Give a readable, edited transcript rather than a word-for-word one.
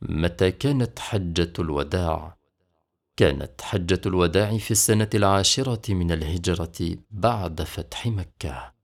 متى كانت حجة الوداع؟ كانت حجة الوداع في السنة 10 من الهجرة بعد فتح مكة.